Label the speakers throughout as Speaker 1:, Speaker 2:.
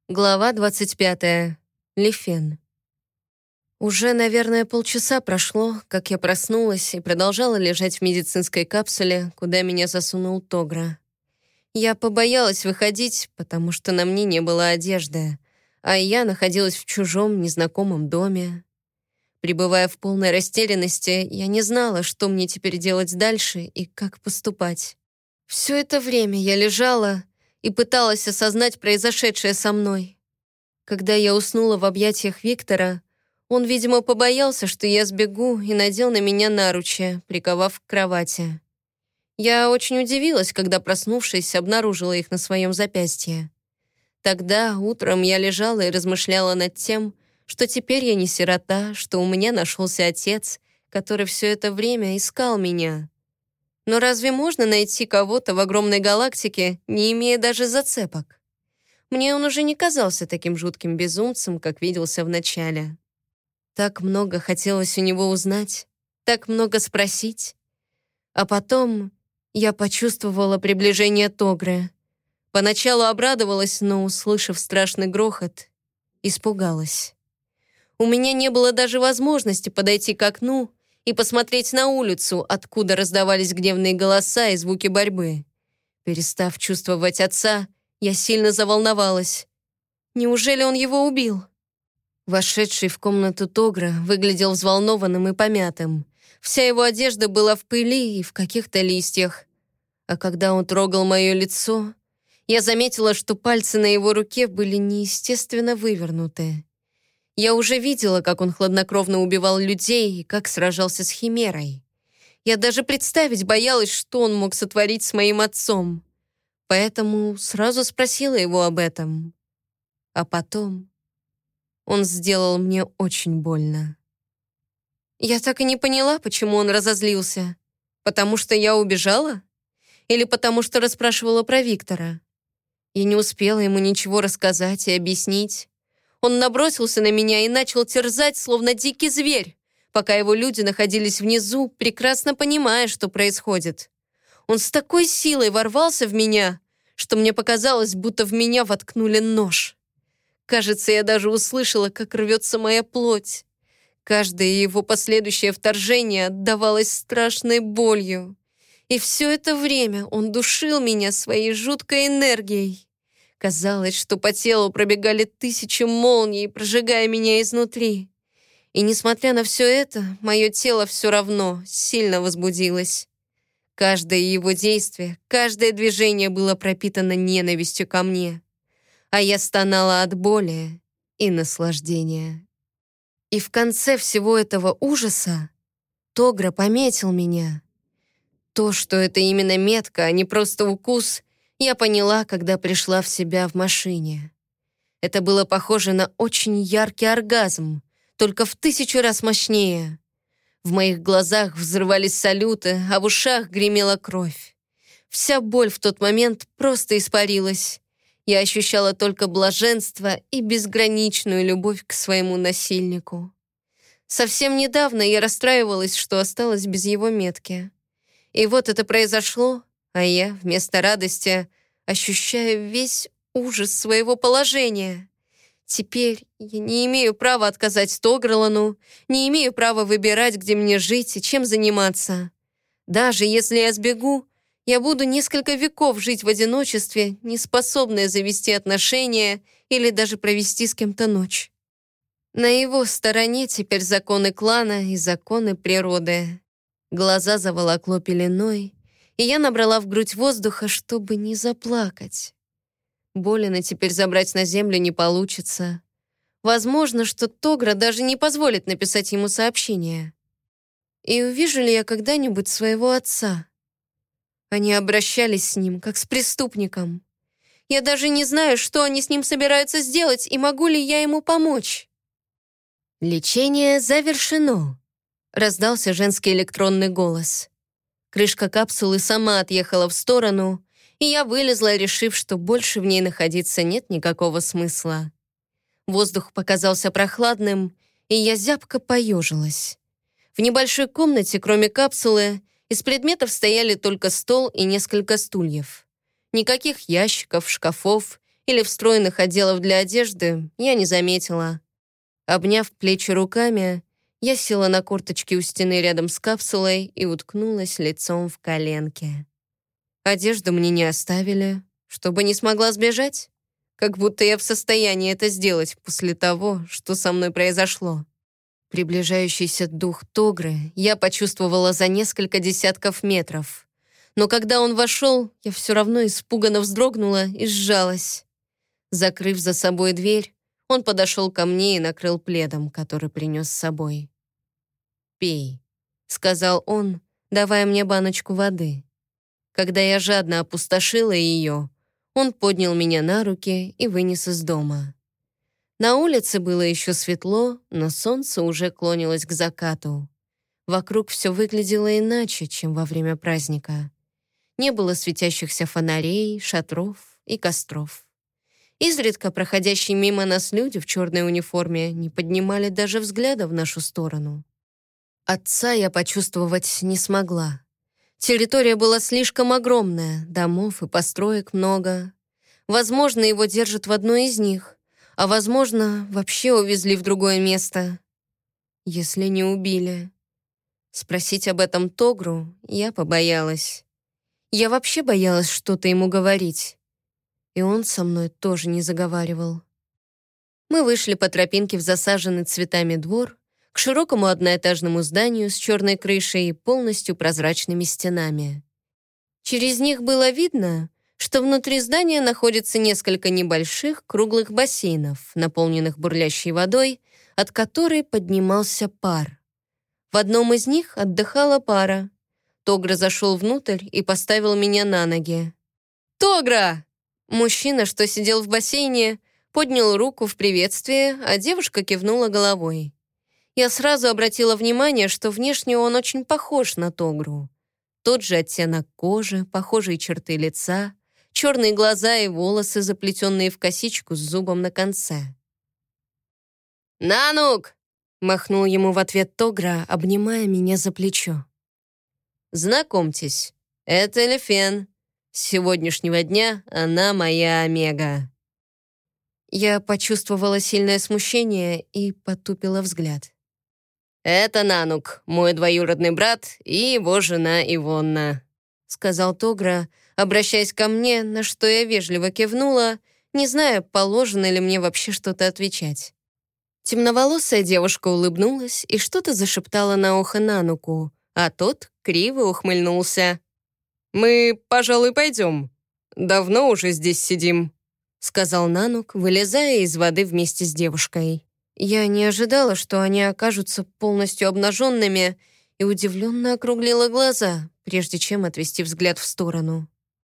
Speaker 1: Глава 25. Лифен. Уже, наверное, полчаса прошло, как я проснулась и продолжала лежать в медицинской капсуле, куда меня засунул Тогра. Я побоялась выходить, потому что на мне не было одежды, а я находилась в чужом, незнакомом доме. Пребывая в полной растерянности, я не знала, что мне теперь делать дальше и как поступать. Все это время я лежала и пыталась осознать произошедшее со мной. Когда я уснула в объятиях Виктора, он, видимо, побоялся, что я сбегу, и надел на меня наручи, приковав к кровати. Я очень удивилась, когда, проснувшись, обнаружила их на своем запястье. Тогда утром я лежала и размышляла над тем, что теперь я не сирота, что у меня нашелся отец, который все это время искал меня. Но разве можно найти кого-то в огромной галактике, не имея даже зацепок? Мне он уже не казался таким жутким безумцем, как виделся вначале. Так много хотелось у него узнать, так много спросить. А потом я почувствовала приближение Тогры. Поначалу обрадовалась, но, услышав страшный грохот, испугалась. У меня не было даже возможности подойти к окну и посмотреть на улицу, откуда раздавались гневные голоса и звуки борьбы. Перестав чувствовать отца, я сильно заволновалась. Неужели он его убил? Вошедший в комнату Тогра выглядел взволнованным и помятым. Вся его одежда была в пыли и в каких-то листьях. А когда он трогал мое лицо, я заметила, что пальцы на его руке были неестественно вывернуты. Я уже видела, как он хладнокровно убивал людей и как сражался с Химерой. Я даже представить боялась, что он мог сотворить с моим отцом. Поэтому сразу спросила его об этом. А потом он сделал мне очень больно. Я так и не поняла, почему он разозлился. Потому что я убежала? Или потому что расспрашивала про Виктора? Я не успела ему ничего рассказать и объяснить. Он набросился на меня и начал терзать, словно дикий зверь, пока его люди находились внизу, прекрасно понимая, что происходит. Он с такой силой ворвался в меня, что мне показалось, будто в меня воткнули нож. Кажется, я даже услышала, как рвется моя плоть. Каждое его последующее вторжение отдавалось страшной болью. И все это время он душил меня своей жуткой энергией. Казалось, что по телу пробегали тысячи молний, прожигая меня изнутри. И несмотря на все это, мое тело все равно сильно возбудилось. Каждое его действие, каждое движение было пропитано ненавистью ко мне. А я стонала от боли и наслаждения. И в конце всего этого ужаса Тогра пометил меня. То, что это именно метка, а не просто укус, я поняла, когда пришла в себя в машине. Это было похоже на очень яркий оргазм, только в 1000 раз мощнее. В моих глазах взрывались салюты, а в ушах гремела кровь. Вся боль в тот момент просто испарилась. Я ощущала только блаженство и безграничную любовь к своему насильнику. Совсем недавно я расстраивалась, что осталась без его метки. И вот это произошло, а я, вместо радости, ощущаю весь ужас своего положения. Теперь я не имею права отказать Тогрелану, не имею права выбирать, где мне жить и чем заниматься. Даже если я сбегу, я буду несколько веков жить в одиночестве, не способная завести отношения или даже провести с кем-то ночь. На его стороне теперь законы клана и законы природы. Глаза заволокло пеленой, и я набрала в грудь воздуха, чтобы не заплакать. Болина теперь забрать на землю не получится. Возможно, что Тогра даже не позволит написать ему сообщение. И увижу ли я когда-нибудь своего отца? Они обращались с ним, как с преступником. Я даже не знаю, что они с ним собираются сделать, и могу ли я ему помочь. «Лечение завершено», — раздался женский электронный голос. Крышка капсулы сама отъехала в сторону, и я вылезла, решив, что больше в ней находиться нет никакого смысла. Воздух показался прохладным, и я зябко поежилась. В небольшой комнате, кроме капсулы, из предметов стояли только стол и несколько стульев. Никаких ящиков, шкафов или встроенных отделов для одежды я не заметила. Обняв плечи руками, я села на корточки у стены рядом с капсулой и уткнулась лицом в коленки. Одежду мне не оставили, чтобы не смогла сбежать. Как будто я в состоянии это сделать после того, что со мной произошло. Приближающийся дух Тогры я почувствовала за несколько десятков метров. Но когда он вошел, я все равно испуганно вздрогнула и сжалась. Закрыв за собой дверь, он подошел ко мне и накрыл пледом, который принес с собой. «Пей», — сказал он, давая мне баночку воды. Когда я жадно опустошила ее, он поднял меня на руки и вынес из дома. На улице было еще светло, но солнце уже клонилось к закату. Вокруг все выглядело иначе, чем во время праздника. Не было светящихся фонарей, шатров и костров. Изредка проходящие мимо нас люди в черной униформе не поднимали даже взгляда в нашу сторону. Отца я почувствовать не смогла. Территория была слишком огромная, домов и построек много. Возможно, его держат в одной из них, а возможно, вообще увезли в другое место. Если не убили. Спросить об этом Тогру я побоялась. Я вообще боялась что-то ему говорить. И он со мной тоже не заговаривал. Мы вышли по тропинке в засаженный цветами двор к широкому одноэтажному зданию с черной крышей и полностью прозрачными стенами. Через них было видно, что внутри здания находится несколько небольших круглых бассейнов, наполненных бурлящей водой, от которой поднимался пар. В одном из них отдыхала пара. Тогра зашел внутрь и поставил меня на ноги. «Тогра!» Мужчина, что сидел в бассейне, поднял руку в приветствие, а девушка кивнула головой. Я сразу обратила внимание, что внешне он очень похож на Тогру. Тот же оттенок кожи, похожие черты лица, черные глаза и волосы, заплетенные в косичку с зубом на конце. «Нанук!» — махнул ему в ответ Тогра, обнимая меня за плечо. «Знакомьтесь, это Лифен. С сегодняшнего дня она моя Омега». Я почувствовала сильное смущение и потупила взгляд. «Это Нанук, мой двоюродный брат и его жена Ивонна», сказал Тогра, обращаясь ко мне, на что я вежливо кивнула, не зная, положено ли мне вообще что-то отвечать. Темноволосая девушка улыбнулась и что-то зашептала на ухо Нануку, а тот криво ухмыльнулся. «Мы, пожалуй, пойдем. Давно уже здесь сидим», сказал Нанук, вылезая из воды вместе с девушкой. Я не ожидала, что они окажутся полностью обнаженными, и удивленно округлила глаза, прежде чем отвести взгляд в сторону.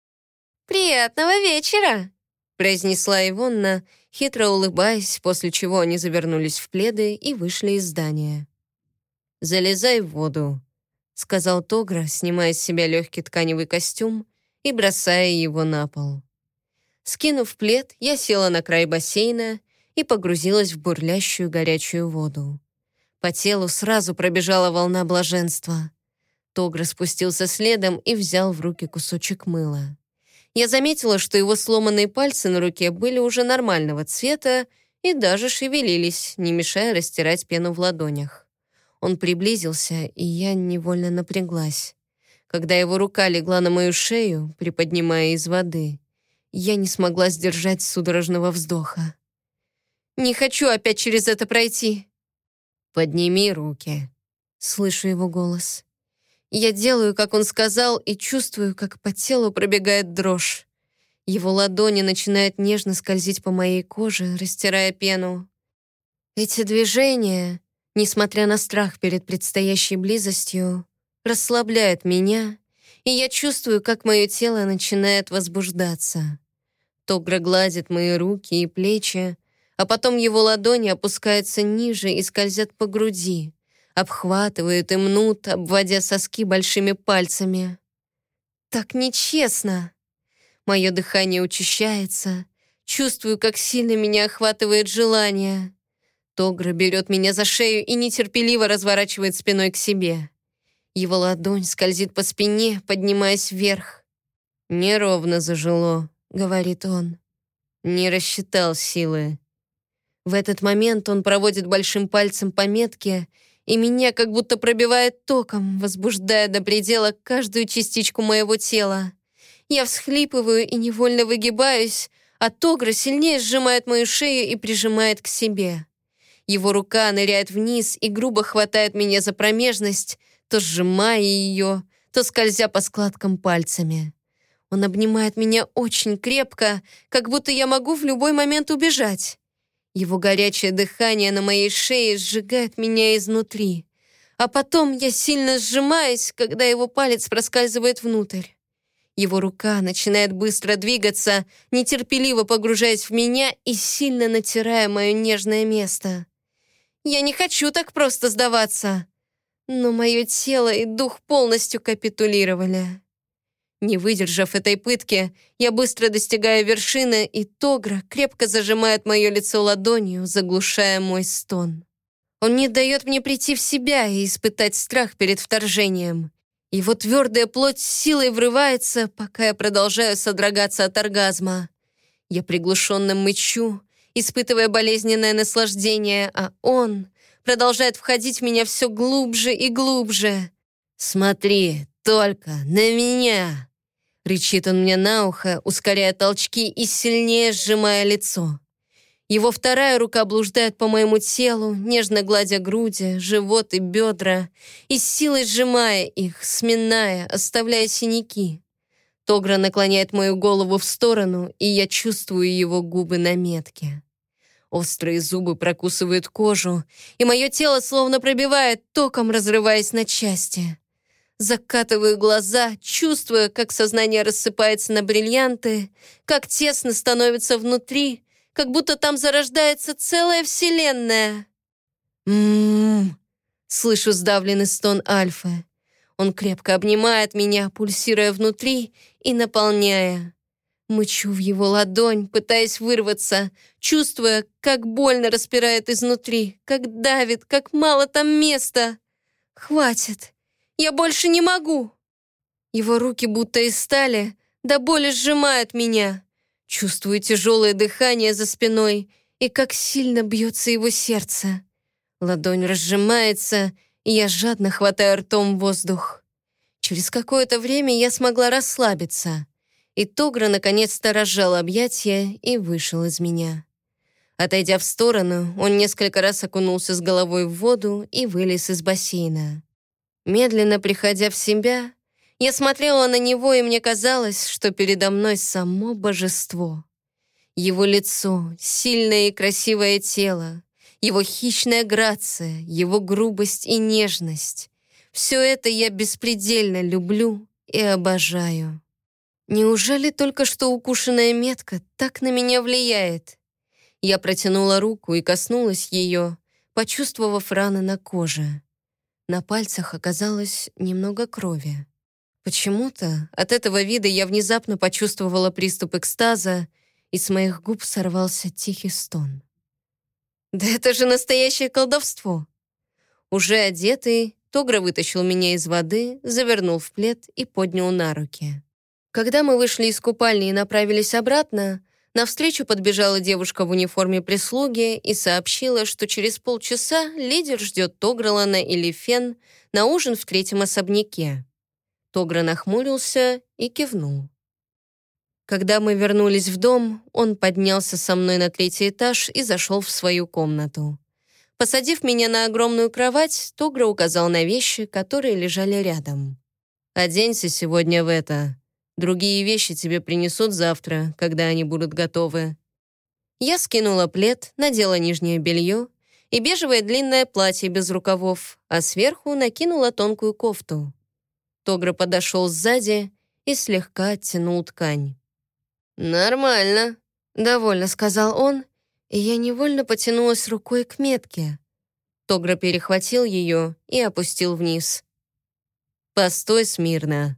Speaker 1: «Приятного вечера!» произнесла Ивонна, хитро улыбаясь, после чего они завернулись в пледы и вышли из здания. «Залезай в воду», — сказал Тогра, снимая с себя легкий тканевый костюм и бросая его на пол. Скинув плед, я села на край бассейна и погрузилась в бурлящую горячую воду. По телу сразу пробежала волна блаженства. Тогра спустился следом и взял в руки кусочек мыла. Я заметила, что его сломанные пальцы на руке были уже нормального цвета и даже шевелились, не мешая растирать пену в ладонях. Он приблизился, и я невольно напряглась. Когда его рука легла на мою шею, приподнимая из воды, я не смогла сдержать судорожного вздоха. «Не хочу опять через это пройти». «Подними руки», — слышу его голос. Я делаю, как он сказал, и чувствую, как по телу пробегает дрожь. Его ладони начинают нежно скользить по моей коже, растирая пену. Эти движения, несмотря на страх перед предстоящей близостью, расслабляют меня, и я чувствую, как мое тело начинает возбуждаться. Тогра гладит мои руки и плечи, а потом его ладони опускаются ниже и скользят по груди, обхватывают и мнут, обводя соски большими пальцами. Так нечестно. Мое дыхание учащается, чувствую, как сильно меня охватывает желание. Тогра берет меня за шею и нетерпеливо разворачивает спиной к себе. Его ладонь скользит по спине, поднимаясь вверх. «Неровно зажило», — говорит он. Не рассчитал силы. В этот момент он проводит большим пальцем по метке, и меня как будто пробивает током, возбуждая до предела каждую частичку моего тела. Я всхлипываю и невольно выгибаюсь, а Тогра сильнее сжимает мою шею и прижимает к себе. Его рука ныряет вниз и грубо хватает меня за промежность, то сжимая ее, то скользя по складкам пальцами. Он обнимает меня очень крепко, как будто я могу в любой момент убежать. Его горячее дыхание на моей шее сжигает меня изнутри. А потом я сильно сжимаюсь, когда его палец проскальзывает внутрь. Его рука начинает быстро двигаться, нетерпеливо погружаясь в меня и сильно натирая мое нежное место. Я не хочу так просто сдаваться, но мое тело и дух полностью капитулировали. Не выдержав этой пытки, я быстро достигаю вершины, и Тогра крепко зажимает мое лицо ладонью, заглушая мой стон. Он не дает мне прийти в себя и испытать страх перед вторжением. Его твердая плоть с силой врывается, пока я продолжаю содрогаться от оргазма. Я приглушенно мычу, испытывая болезненное наслаждение, а он продолжает входить в меня все глубже и глубже. «Смотри только на меня!» Рычит он мне на ухо, ускоряя толчки и сильнее сжимая лицо. Его вторая рука блуждает по моему телу, нежно гладя груди, живот и бедра, и с силой сжимая их, сминая, оставляя синяки. Тогра наклоняет мою голову в сторону, и я чувствую его губы на метке. Острые зубы прокусывают кожу, и мое тело словно пробивает током, разрываясь на части. Закатываю глаза, чувствуя, как сознание рассыпается на бриллианты, как тесно становится внутри, как будто там зарождается целая вселенная. Слышу сдавленный стон Альфы. Он крепко обнимает меня, пульсируя внутри и наполняя. Мычу в его ладонь, пытаясь вырваться, чувствуя, как больно распирает изнутри, как давит, как мало там места. Хватит. Я больше не могу. Его руки будто из стали, до боли сжимают меня. Чувствую тяжелое дыхание за спиной и как сильно бьется его сердце. Ладонь разжимается, и я жадно хватаю ртом воздух. Через какое-то время я смогла расслабиться, и Тогра наконец-то разжал объятия и вышел из меня. Отойдя в сторону, он несколько раз окунулся с головой в воду и вылез из бассейна. Медленно приходя в себя, я смотрела на него, и мне казалось, что передо мной само божество. Его лицо, сильное и красивое тело, его хищная грация, его грубость и нежность. Все это я беспредельно люблю и обожаю. Неужели только что укушенная метка так на меня влияет? Я протянула руку и коснулась ее, почувствовав раны на коже. На пальцах оказалось немного крови. Почему-то от этого вида я внезапно почувствовала приступ экстаза, и с моих губ сорвался тихий стон. Да это же настоящее колдовство! Уже одетый, Тогра вытащил меня из воды, завернул в плед и поднял на руки. Когда мы вышли из купальни и направились обратно, навстречу подбежала девушка в униформе прислуги и сообщила, что через полчаса лидер ждет Тогралана и Лифен на ужин в третьем особняке. Тогра нахмурился и кивнул. Когда мы вернулись в дом, он поднялся со мной на третий этаж и зашел в свою комнату. Посадив меня на огромную кровать, Тогра указал на вещи, которые лежали рядом. «Оденься сегодня в это. Другие вещи тебе принесут завтра, когда они будут готовы». Я скинула плед, надела нижнее белье и бежевое длинное платье без рукавов, а сверху накинула тонкую кофту. Тогра подошел сзади и слегка оттянул ткань. «Нормально», — довольно сказал он, и я невольно потянулась рукой к метке. Тогра перехватил ее и опустил вниз. «Постой смирно».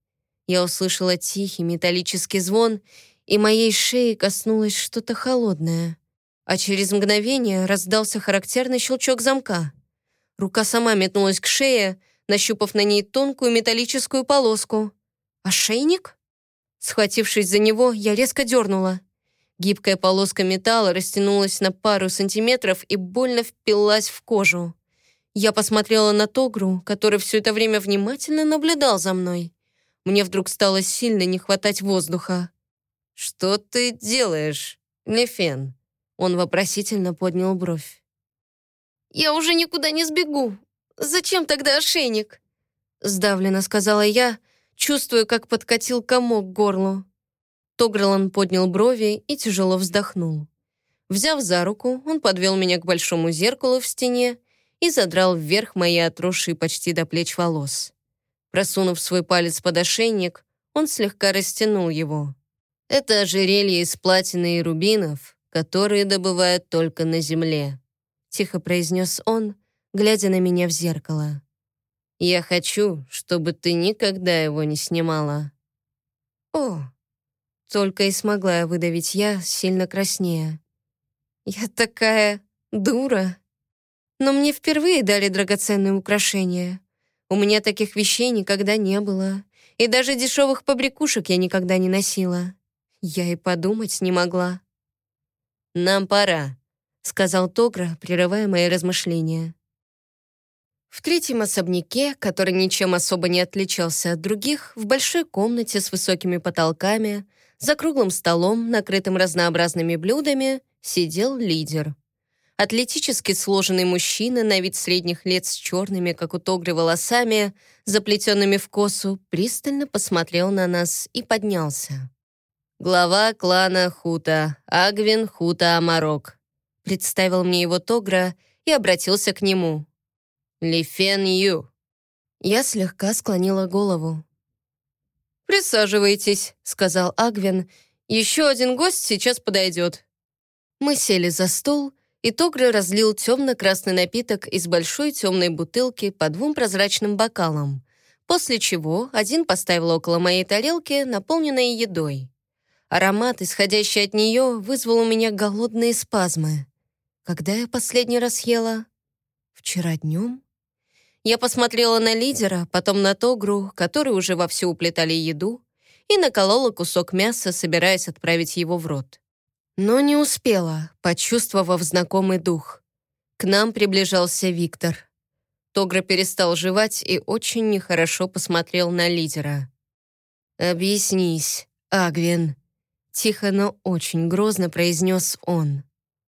Speaker 1: Я услышала тихий металлический звон, и моей шеи коснулось что-то холодное. А через мгновение раздался характерный щелчок замка. Рука сама метнулась к шее, нащупав на ней тонкую металлическую полоску. «Ошейник?» Схватившись за него, я резко дернула. Гибкая полоска металла растянулась на пару сантиметров и больно впилась в кожу. Я посмотрела на Тогру, который все это время внимательно наблюдал за мной. Мне вдруг стало сильно не хватать воздуха. «Что ты делаешь, Лефен?» Он вопросительно поднял бровь. «Я уже никуда не сбегу. Зачем тогда ошейник?» Сдавленно сказала я, чувствуя, как подкатил комок к горлу. Тогрелан поднял брови и тяжело вздохнул. Взяв за руку, он подвел меня к большому зеркалу в стене и задрал вверх мои отросшие почти до плеч волос. Просунув свой палец под ошейник, он слегка растянул его. «Это ожерелье из платины и рубинов, которые добывают только на земле», тихо произнес он, глядя на меня в зеркало. «Я хочу, чтобы ты никогда его не снимала». «О!» Только и смогла я выдавить я, сильно краснея. «Я такая дура. Но мне впервые дали драгоценные украшения. У меня таких вещей никогда не было. И даже дешевых побрякушек я никогда не носила. Я и подумать не могла». «Нам пора», — сказал Тогра, прерывая мои размышления. В третьем особняке, который ничем особо не отличался от других, в большой комнате с высокими потолками, за круглым столом, накрытым разнообразными блюдами, сидел лидер. Атлетически сложенный мужчина на вид средних лет с черными, как у Тогры, волосами, заплетенными в косу, пристально посмотрел на нас и поднялся. «Глава клана Хута, Агвин Хута Амарок», представил мне его Тогра и обратился к нему. «Лефен Ю». Я слегка склонила голову. «Присаживайтесь», — сказал Агвин. «Еще один гость сейчас подойдет». Мы сели за стол, и Тогра разлил темно-красный напиток из большой темной бутылки по 2 прозрачным бокалам, после чего один поставил около моей тарелки, наполненной едой. Аромат, исходящий от нее, вызвал у меня голодные спазмы. Когда я последний раз ела? Вчера днем? Я посмотрела на лидера, потом на Тогру, которые уже вовсю уплетали еду, и наколола кусок мяса, собираясь отправить его в рот. Но не успела, почувствовав знакомый дух. К нам приближался Виктор. Тогра перестал жевать и очень нехорошо посмотрел на лидера. «Объяснись, Агвин», — тихо, но очень грозно произнес он.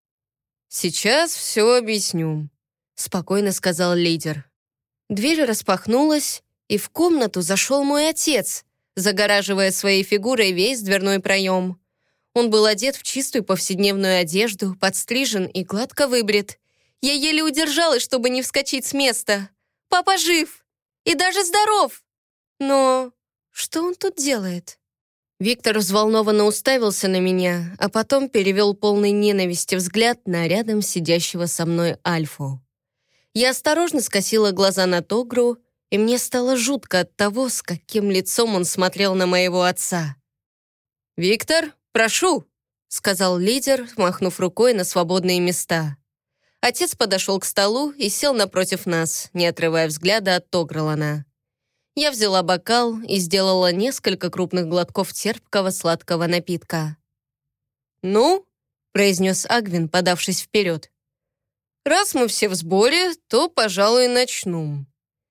Speaker 1: «Сейчас все объясню», — спокойно сказал лидер. Дверь распахнулась, и в комнату зашел мой отец, загораживая своей фигурой весь дверной проем. Он был одет в чистую повседневную одежду, подстрижен и гладко выбрит. Я еле удержалась, чтобы не вскочить с места. «Папа жив! И даже здоров!» Но что он тут делает? Виктор взволнованно уставился на меня, а потом перевел полный ненависти взгляд на рядом сидящего со мной Альфу. Я осторожно скосила глаза на Тогру, и мне стало жутко от того, с каким лицом он смотрел на моего отца. «Виктор, прошу», — сказал лидер, махнув рукой на свободные места. Отец подошел к столу и сел напротив нас, не отрывая взгляда от Тогрелана. Я взяла бокал и сделала несколько крупных глотков терпкого сладкого напитка. «Ну», — произнес Агвин, подавшись вперед, «раз мы все в сборе, то, пожалуй, начну.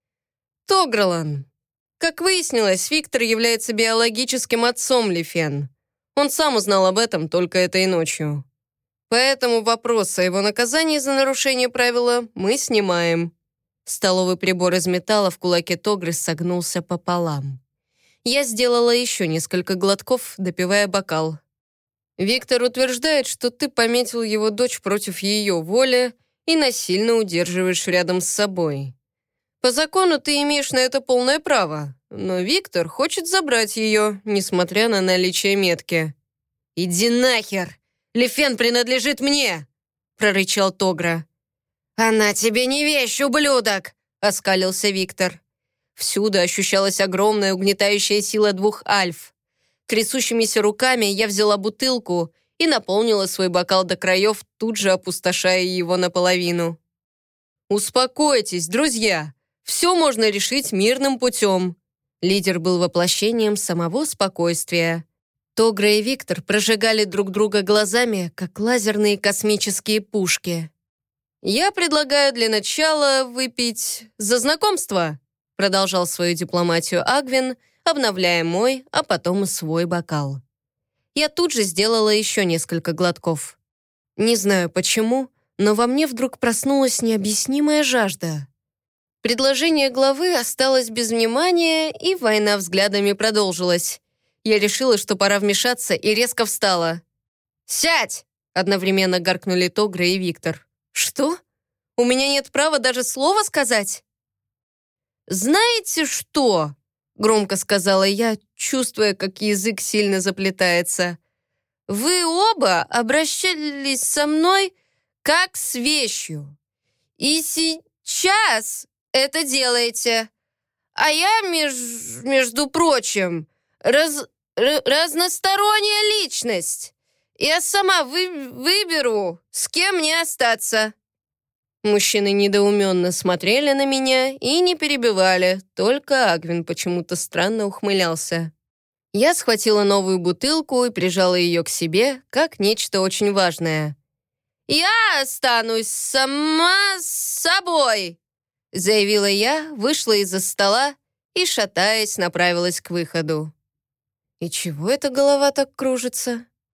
Speaker 1: Тогрелан, как выяснилось, Виктор является биологическим отцом Лефен. Он сам узнал об этом только этой ночью. Поэтому вопрос о его наказании за нарушение правила мы снимаем». Столовый прибор из металла в кулаке Тогры согнулся пополам. Я сделала еще несколько глотков, допивая бокал. «Виктор утверждает, что ты пометил его дочь против ее воли и насильно удерживаешь рядом с собой. По закону ты имеешь на это полное право, но Виктор хочет забрать ее, несмотря на наличие метки». «Иди нахер! Лефен принадлежит мне!» — прорычал Тогра. «Она тебе не вещь, ублюдок!» — оскалился Виктор. Всюду ощущалась огромная угнетающая сила 2 альф. Трясущимися руками я взяла бутылку и наполнила свой бокал до краев, тут же опустошая его наполовину. «Успокойтесь, друзья! Все можно решить мирным путем!» Лидер был воплощением самого спокойствия. Тогра и Виктор прожигали друг друга глазами, как лазерные космические пушки. «Я предлагаю для начала выпить за знакомство», продолжал свою дипломатию Агвин, обновляя мой, а потом и свой бокал. Я тут же сделала еще несколько глотков. Не знаю почему, но во мне вдруг проснулась необъяснимая жажда. Предложение главы осталось без внимания, и война взглядами продолжилась. Я решила, что пора вмешаться, и резко встала. «Сядь!» — одновременно гаркнули Тогра и Виктор. «Что? У меня нет права даже слова сказать?» «Знаете что?» — громко сказала я, чувствуя, как язык сильно заплетается. «Вы оба обращались со мной как с вещью. И сейчас это делаете. А я, между прочим, разносторонняя личность. Я сама выберу, с кем мне остаться». Мужчины недоуменно смотрели на меня и не перебивали, только Агвин почему-то странно ухмылялся. Я схватила новую бутылку и прижала ее к себе, как нечто очень важное. «Я останусь сама с собой», — заявила я, вышла из-за стола и, шатаясь, направилась к выходу. И чего эта голова так кружится?